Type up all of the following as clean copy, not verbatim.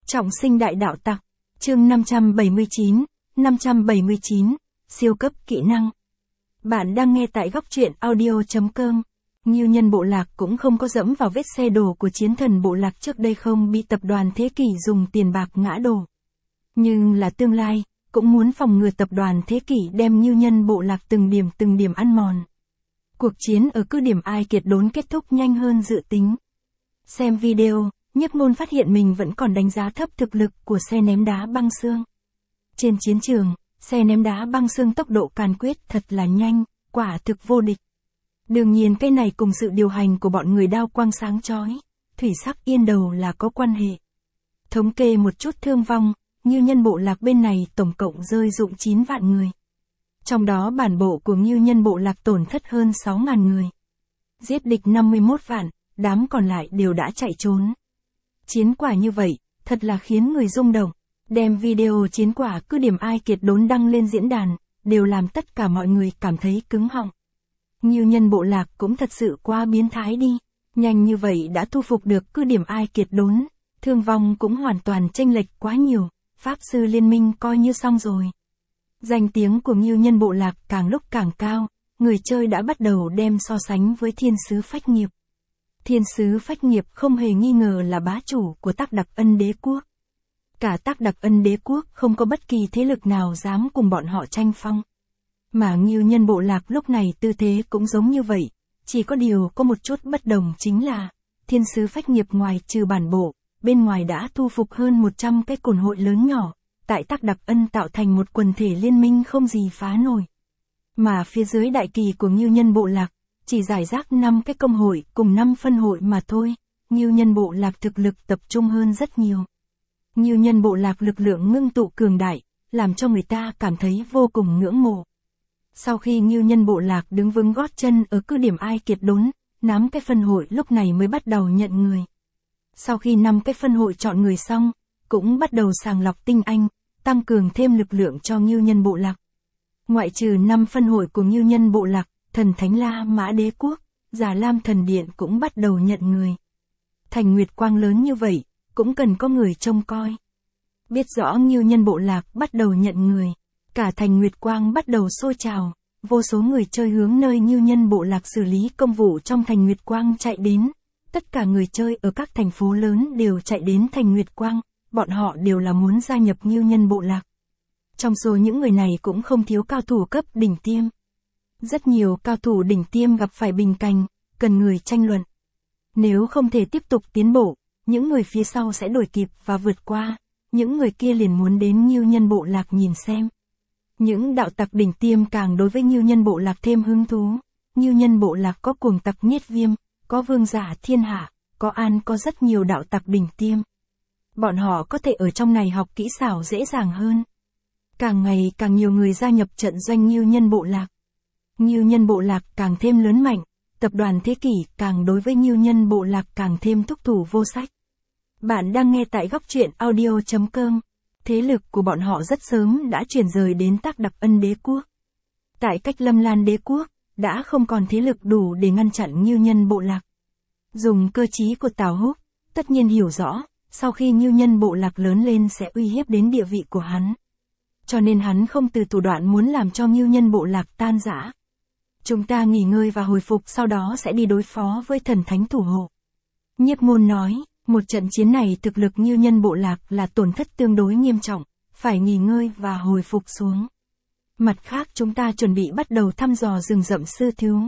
Trọng sinh đại đạo tặc. Chương 579, siêu cấp kỹ năng. Bạn đang nghe tại góc truyện audio.com. Ngưu Nhân Bộ Lạc cũng không có dẫm vào vết xe đổ của chiến thần Bộ Lạc trước đây không bị tập đoàn Thế Kỷ dùng tiền bạc ngã đổ. Nhưng là tương lai, cũng muốn phòng ngừa tập đoàn Thế Kỷ đem Ngưu Nhân Bộ Lạc từng điểm ăn mòn. Cuộc chiến ở cứ điểm Ai Kiệt Đốn kết thúc nhanh hơn dự tính. Xem video, Nhiếp Ngôn phát hiện mình vẫn còn đánh giá thấp thực lực của xe ném đá băng xương. Trên chiến trường, xe ném đá băng xương tốc độ càn quyết thật là nhanh, quả thực vô địch. Đương nhiên cái này cùng sự điều hành của bọn người đao quang sáng chói, thủy sắc yên đầu là có quan hệ. Thống kê một chút thương vong, Ngưu Nhân Bộ Lạc bên này tổng cộng rơi dụng 9 vạn người. Trong đó bản bộ của Ngưu Nhân Bộ Lạc tổn thất hơn 6.000 người. Giết địch 51 vạn, đám còn lại đều đã chạy trốn. Chiến quả như vậy, thật là khiến người rung động. Đem video chiến quả cứ điểm Ai Kiệt Đốn đăng lên diễn đàn, đều làm tất cả mọi người cảm thấy cứng họng. Ngưu Nhân Bộ Lạc cũng thật sự quá biến thái đi. Nhanh như vậy đã thu phục được cứ điểm Ai Kiệt Đốn, thương vong cũng hoàn toàn chênh lệch quá nhiều, Pháp Sư Liên Minh coi như xong rồi. Danh tiếng của Ngưu Nhân Bộ Lạc càng lúc càng cao, người chơi đã bắt đầu đem so sánh với Thiên Sứ Phách Nghiệp. Thiên Sứ Phách Nghiệp không hề nghi ngờ là bá chủ của Tắc Đặc Ân Đế Quốc. Cả Tắc Đặc Ân Đế Quốc không có bất kỳ thế lực nào dám cùng bọn họ tranh phong. Mà Ngưu Nhân Bộ Lạc lúc này tư thế cũng giống như vậy, chỉ có điều có một chút bất đồng chính là, Thiên Sứ Phách Nghiệp ngoài trừ bản bộ, bên ngoài đã thu phục hơn 100 cái cồn hội lớn nhỏ, tại Tắc Đặc Ân tạo thành một quần thể liên minh không gì phá nổi. Mà phía dưới đại kỳ của Ngưu Nhân Bộ Lạc, chỉ giải rác 5 cái công hội cùng 5 phân hội mà thôi, Ngưu Nhân Bộ Lạc thực lực tập trung hơn rất nhiều. Ngưu Nhân Bộ Lạc lực lượng ngưng tụ cường đại, làm cho người ta cảm thấy vô cùng ngưỡng mộ. Sau khi Ngưu Nhân Bộ Lạc đứng vững gót chân ở cứ điểm Ai Kiệt Đốn, 5 cái phân hội lúc này mới bắt đầu nhận người. Sau khi 5 cái phân hội chọn người xong, cũng bắt đầu sàng lọc tinh anh, tăng cường thêm lực lượng cho Ngưu Nhân Bộ Lạc. Ngoại trừ 5 phân hội của Ngưu Nhân Bộ Lạc, Thần Thánh La Mã Đế Quốc, Già Lam Thần Điện cũng bắt đầu nhận người. Thành Nguyệt Quang lớn như vậy, cũng cần có người trông coi. Biết rõ Ngưu Nhân Bộ Lạc bắt đầu nhận người, cả Thành Nguyệt Quang bắt đầu sôi trào, vô số người chơi hướng nơi Ngưu Nhân Bộ Lạc xử lý công vụ trong Thành Nguyệt Quang chạy đến. Tất cả người chơi ở các thành phố lớn đều chạy đến Thành Nguyệt Quang, bọn họ đều là muốn gia nhập Ngưu Nhân Bộ Lạc. Trong số những người này cũng không thiếu cao thủ cấp đỉnh tiêm. Rất nhiều cao thủ đỉnh tiêm gặp phải bình cảnh, cần người tranh luận. Nếu không thể tiếp tục tiến bộ, những người phía sau sẽ đuổi kịp và vượt qua, những người kia liền muốn đến Ngưu Nhân Bộ Lạc nhìn xem. Những đạo tặc đỉnh tiêm càng đối với Ngưu Nhân Bộ Lạc thêm hứng thú. Ngưu Nhân Bộ Lạc có cuồng tặc Nhiết Viêm, có vương giả thiên hạ, có rất nhiều đạo tặc đỉnh tiêm. Bọn họ có thể ở trong này học kỹ xảo dễ dàng hơn. Càng ngày càng nhiều người gia nhập trận doanh Ngưu Nhân Bộ Lạc. Ngưu Nhân Bộ Lạc càng thêm lớn mạnh, tập đoàn Thế Kỷ càng đối với Ngưu Nhân Bộ Lạc càng thêm thúc thủ vô sách. Bạn đang nghe tại góc truyện audio.com. Thế lực của bọn họ rất sớm đã chuyển rời đến Tắc Đặc Ân Đế Quốc. Tại Cách Lâm Lan Đế Quốc, đã không còn thế lực đủ để ngăn chặn Ngưu Nhân Bộ Lạc. Dùng cơ trí của Tào Húc, tất nhiên hiểu rõ, sau khi Ngưu Nhân Bộ Lạc lớn lên sẽ uy hiếp đến địa vị của hắn. Cho nên hắn không từ thủ đoạn muốn làm cho Ngưu Nhân Bộ Lạc tan rã. Chúng ta nghỉ ngơi và hồi phục sau đó sẽ đi đối phó với thần thánh thủ hộ. Nhiếp Ngôn nói, một trận chiến này thực lực Ngưu Nhân Bộ Lạc là tổn thất tương đối nghiêm trọng, phải nghỉ ngơi và hồi phục xuống. Mặt khác chúng ta chuẩn bị bắt đầu thăm dò rừng rậm sư thiếu.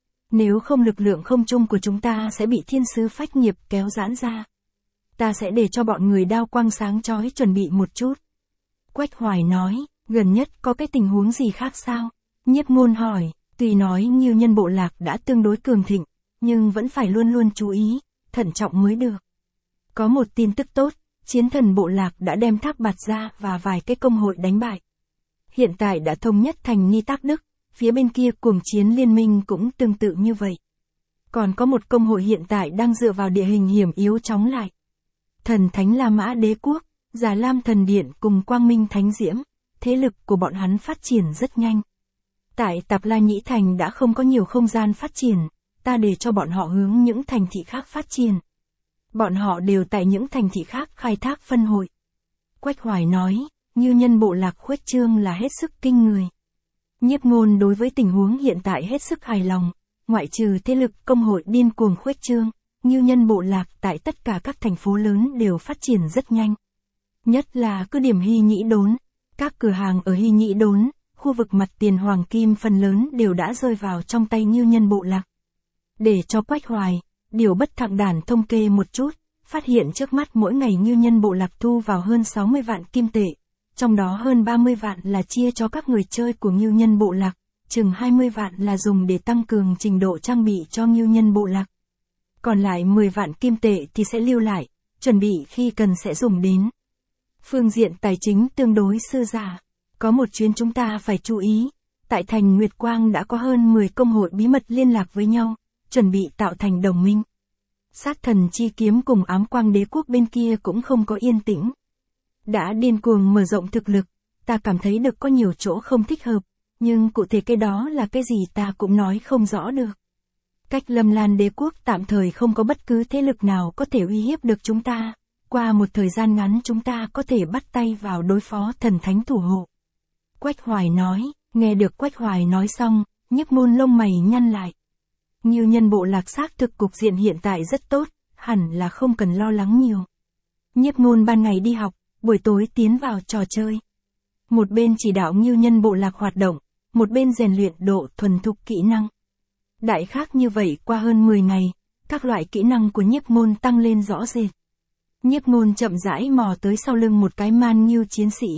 Nếu không lực lượng không trung của chúng ta sẽ bị Thiên Sứ Phách Nghiệp kéo giãn ra. Ta sẽ để cho bọn người đao quang sáng chói chuẩn bị một chút. Quách Hoài nói, gần nhất có cái tình huống gì khác sao? Nhiếp Ngôn hỏi, tuy nói Ngưu Nhân Bộ Lạc đã tương đối cường thịnh, nhưng vẫn phải luôn luôn chú ý, thận trọng mới được. Có một tin tức tốt, Chiến Thần Bộ Lạc đã đem Thác Bạt ra và vài cái công hội đánh bại. Hiện tại đã thống nhất thành Nghi Tác Đức, phía bên kia Cuồng Chiến Liên Minh cũng tương tự như vậy. Còn có một công hội hiện tại đang dựa vào địa hình hiểm yếu chống lại. Thần Thánh La Mã Đế Quốc, Già Lam Thần Điện cùng Quang Minh Thánh Diễm, thế lực của bọn hắn phát triển rất nhanh. Tại Tạp La Nhĩ Thành đã không có nhiều không gian phát triển, ta để cho bọn họ hướng những thành thị khác phát triển. Bọn họ đều tại những thành thị khác khai thác phân hội. Quách Hoài nói, Ngưu Nhân bộ lạc khuếch trương là hết sức kinh người. Nhiếp Ngôn đối với tình huống hiện tại hết sức hài lòng, ngoại trừ thế lực công hội điên cuồng khuếch trương, Ngưu Nhân bộ lạc tại tất cả các thành phố lớn đều phát triển rất nhanh. Nhất là cứ điểm Hy Nhĩ Đốn, các cửa hàng ở Hy Nhĩ Đốn, khu vực mặt tiền hoàng kim phần lớn đều đã rơi vào trong tay Ngưu Nhân bộ lạc. Để cho Quách Hoài, điều bất thặng đàn thống kê một chút, phát hiện trước mắt mỗi ngày Ngưu Nhân bộ lạc thu vào hơn 60 vạn kim tệ, trong đó hơn 30 vạn là chia cho các người chơi của Ngưu Nhân bộ lạc, chừng 20 vạn là dùng để tăng cường trình độ trang bị cho Ngưu Nhân bộ lạc. Còn lại 10 vạn kim tệ thì sẽ lưu lại, chuẩn bị khi cần sẽ dùng đến. Phương diện tài chính tương đối dư dả. Có một chuyến chúng ta phải chú ý, tại thành Nguyệt Quang đã có hơn 10 công hội bí mật liên lạc với nhau, chuẩn bị tạo thành đồng minh. Sát thần chi kiếm cùng ám quang đế quốc bên kia cũng không có yên tĩnh. Đã điên cuồng mở rộng thực lực, ta cảm thấy được có nhiều chỗ không thích hợp, nhưng cụ thể cái đó là cái gì ta cũng nói không rõ được. Cách Lâm Lan đế quốc tạm thời không có bất cứ thế lực nào có thể uy hiếp được chúng ta, qua một thời gian ngắn chúng ta có thể bắt tay vào đối phó thần thánh thủ hộ. Quách Hoài nói, nghe được Quách Hoài nói xong, Nhiếp Ngôn lông mày nhăn lại. Ngưu Nhân bộ lạc xác thực cục diện hiện tại rất tốt, hẳn là không cần lo lắng nhiều. Nhiếp Ngôn ban ngày đi học, buổi tối tiến vào trò chơi. Một bên chỉ đạo Ngưu Nhân bộ lạc hoạt động, một bên rèn luyện độ thuần thục kỹ năng. Đại khác như vậy qua hơn 10 ngày, các loại kỹ năng của Nhiếp Ngôn tăng lên rõ rệt. Nhiếp Ngôn chậm rãi mò tới sau lưng một cái man ngưu chiến sĩ.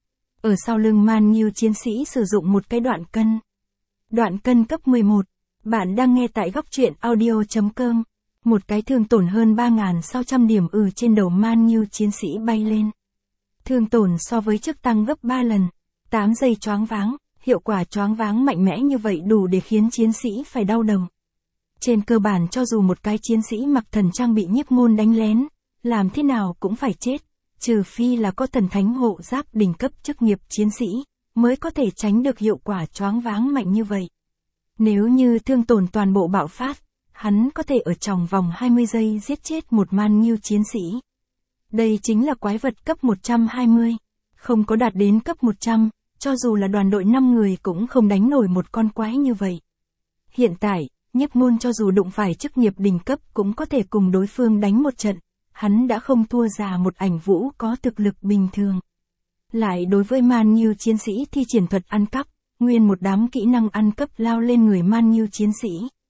Ở sau lưng man ngưu chiến sĩ sử dụng một cái đoạn cân. Đoạn cân cấp 11. Bạn đang nghe tại góc truyện audio.com. Một cái thương tổn hơn 3.600 điểm trên đầu man ngưu chiến sĩ bay lên. Thương tổn so với trước tăng gấp 3 lần. 8 giây choáng váng. Hiệu quả choáng váng mạnh mẽ như vậy đủ để khiến chiến sĩ phải đau đầu. Trên cơ bản cho dù một cái chiến sĩ mặc thần trang bị Nhiếp Ngôn đánh lén, làm thế nào cũng phải chết, trừ phi là có thần thánh hộ giáp đỉnh cấp chức nghiệp chiến sĩ, mới có thể tránh được hiệu quả choáng váng mạnh như vậy. Nếu như thương tổn toàn bộ bạo phát, hắn có thể ở trong vòng 20 giây giết chết một man ngưu chiến sĩ. Đây chính là quái vật cấp 120, không có đạt đến cấp 100. Cho dù là đoàn đội 5 người cũng không đánh nổi một con quái như vậy. Hiện tại, Nhiếp Ngôn cho dù đụng phải chức nghiệp đỉnh cấp cũng có thể cùng đối phương đánh một trận, hắn đã không thua ra một ảnh vũ có thực lực bình thường. Lại đối với man ngưu chiến sĩ thi triển thuật ăn cắp, nguyên một đám kỹ năng ăn cắp lao lên người man ngưu chiến sĩ.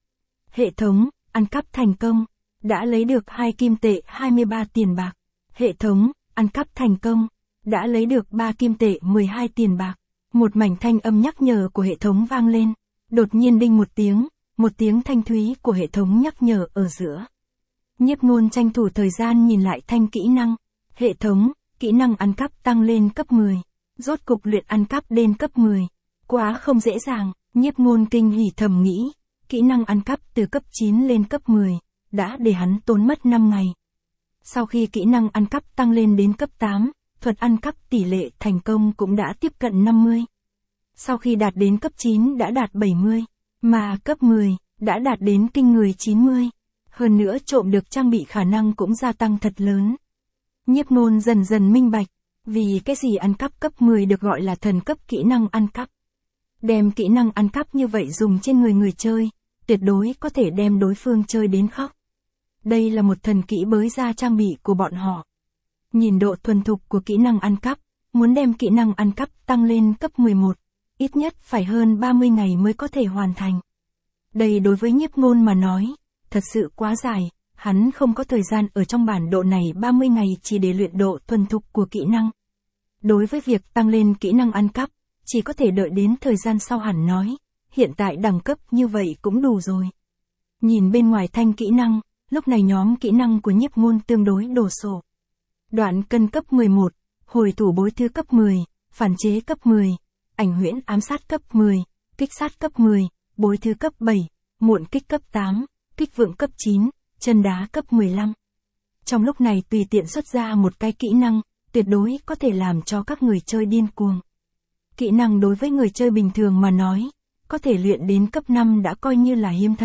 Hệ thống, ăn cắp thành công, đã lấy được 2 kim tệ 23 tiền bạc. Hệ thống, ăn cắp thành công, đã lấy được 3 kim tệ 12 tiền bạc. Một mảnh thanh âm nhắc nhở của hệ thống vang lên, đột nhiên đinh một tiếng thanh thúy của hệ thống nhắc nhở ở giữa. Nhiếp Ngôn tranh thủ thời gian nhìn lại thanh kỹ năng, hệ thống, kỹ năng ăn cắp tăng lên cấp 10, rốt cục luyện ăn cắp đến cấp 10, quá không dễ dàng, Nhiếp Ngôn kinh hỉ thầm nghĩ, kỹ năng ăn cắp từ cấp 9 lên cấp 10, đã để hắn tốn mất 5 ngày. Sau khi kỹ năng ăn cắp tăng lên đến cấp 8, thuật ăn cắp tỷ lệ thành công cũng đã tiếp cận 50. Sau khi đạt đến cấp 9 đã đạt 70, mà cấp 10 đã đạt đến kinh người 90. Hơn nữa trộm được trang bị khả năng cũng gia tăng thật lớn. Nhiếp Ngôn dần dần minh bạch, vì cái gì ăn cắp cấp 10 được gọi là thần cấp kỹ năng ăn cắp. Đem kỹ năng ăn cắp như vậy dùng trên người chơi, tuyệt đối có thể đem đối phương chơi đến khóc. Đây là một thần kỹ bới ra trang bị của bọn họ. Nhìn độ thuần thục của kỹ năng ăn cắp, muốn đem kỹ năng ăn cắp tăng lên cấp 11, ít nhất phải hơn 30 ngày mới có thể hoàn thành. Đây đối với Nhiếp Ngôn mà nói, thật sự quá dài, hắn không có thời gian ở trong bản độ này 30 ngày chỉ để luyện độ thuần thục của kỹ năng. Đối với việc tăng lên kỹ năng ăn cắp, chỉ có thể đợi đến thời gian sau hẳn nói, hiện tại đẳng cấp như vậy cũng đủ rồi. Nhìn bên ngoài thanh kỹ năng, lúc này nhóm kỹ năng của Nhiếp Ngôn tương đối đồ sộ. Đoạn cân cấp 11, hồi thủ bối thư cấp 10, phản chế cấp 10, ảnh huyễn ám sát cấp 10, kích sát cấp 10, bối thư cấp 7, muộn kích cấp 8, kích vượng cấp 9, chân đá cấp 15. Trong lúc này tùy tiện xuất ra một cái kỹ năng, tuyệt đối có thể làm cho các người chơi điên cuồng. Kỹ năng đối với người chơi bình thường mà nói, có thể luyện đến cấp 5 đã coi như là hiếm thấy,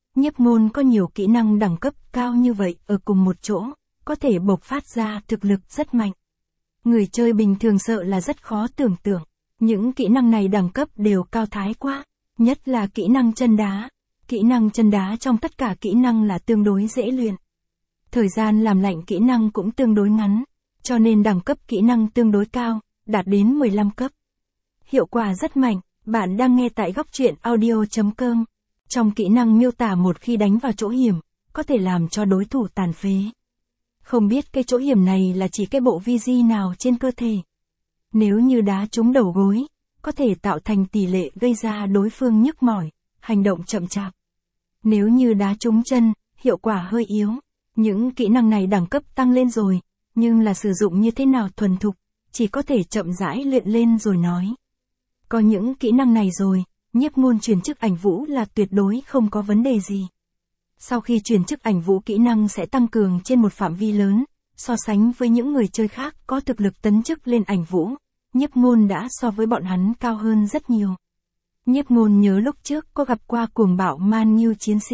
Nhiếp Ngôn có nhiều kỹ năng đẳng cấp cao như vậy ở cùng một chỗ, có thể bộc phát ra thực lực rất mạnh. Người chơi bình thường sợ là rất khó tưởng tượng. Những kỹ năng này đẳng cấp đều cao thái quá, nhất là kỹ năng chân đá. Kỹ năng chân đá trong tất cả kỹ năng là tương đối dễ luyện. Thời gian làm lạnh kỹ năng cũng tương đối ngắn, cho nên đẳng cấp kỹ năng tương đối cao, đạt đến 15 cấp. Hiệu quả rất mạnh, bạn đang nghe tại góc truyện audio.com. Trong kỹ năng miêu tả một khi đánh vào chỗ hiểm, có thể làm cho đối thủ tàn phế. Không biết cái chỗ hiểm này là chỉ cái bộ vi di nào trên cơ thể. Nếu như đá trúng đầu gối, có thể tạo thành tỷ lệ gây ra đối phương nhức mỏi, hành động chậm chạp. Nếu như đá trúng chân, hiệu quả hơi yếu. Những kỹ năng này đẳng cấp tăng lên rồi, nhưng là sử dụng như thế nào thuần thục, chỉ có thể chậm rãi luyện lên rồi nói. Có những kỹ năng này rồi, Nhiếp Ngôn chuyển chức ảnh vũ là tuyệt đối không có vấn đề gì. Sau khi chuyển chức ảnh vũ kỹ năng sẽ tăng cường trên một phạm vi lớn, so sánh với những người chơi khác có thực lực tấn chức lên ảnh vũ, Nhiếp Ngôn đã so với bọn hắn cao hơn rất nhiều. Nhiếp Ngôn nhớ lúc trước có gặp qua cuồng bạo Man Ngưu chiến sĩ.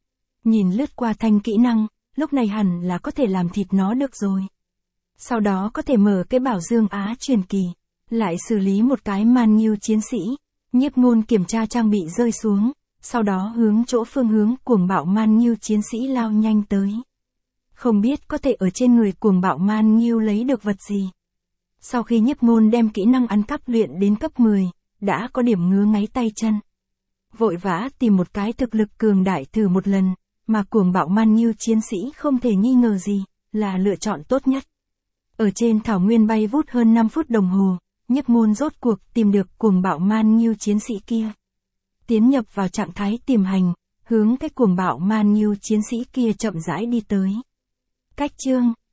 Nhìn lướt qua thanh kỹ năng, lúc này hẳn là có thể làm thịt nó được rồi. Sau đó có thể mở cái bảo Dương Á truyền kỳ, lại xử lý một cái Man Ngưu chiến sĩ. Nhiếp Ngôn kiểm tra trang bị rơi xuống, sau đó hướng chỗ phương hướng cuồng bạo Man Ngưu chiến sĩ lao nhanh tới. Không biết có thể ở trên người cuồng bạo Man Ngưu lấy được vật gì. Sau khi Nhiếp Ngôn đem kỹ năng ăn cắp luyện đến cấp 10, đã có điểm ngứa ngáy tay chân. Vội vã tìm một cái thực lực cường đại thử một lần, mà cuồng bạo Man Ngưu chiến sĩ không thể nghi ngờ gì, là lựa chọn tốt nhất. Ở trên thảo nguyên bay vút hơn 5 phút đồng hồ, Nhiếp Ngôn rốt cuộc tìm được cuồng bạo Man Ngưu chiến sĩ kia. Tiến nhập vào trạng thái tiềm hành, hướng cái cuồng bạo Man Ngưu chiến sĩ kia chậm rãi đi tới. Cách chương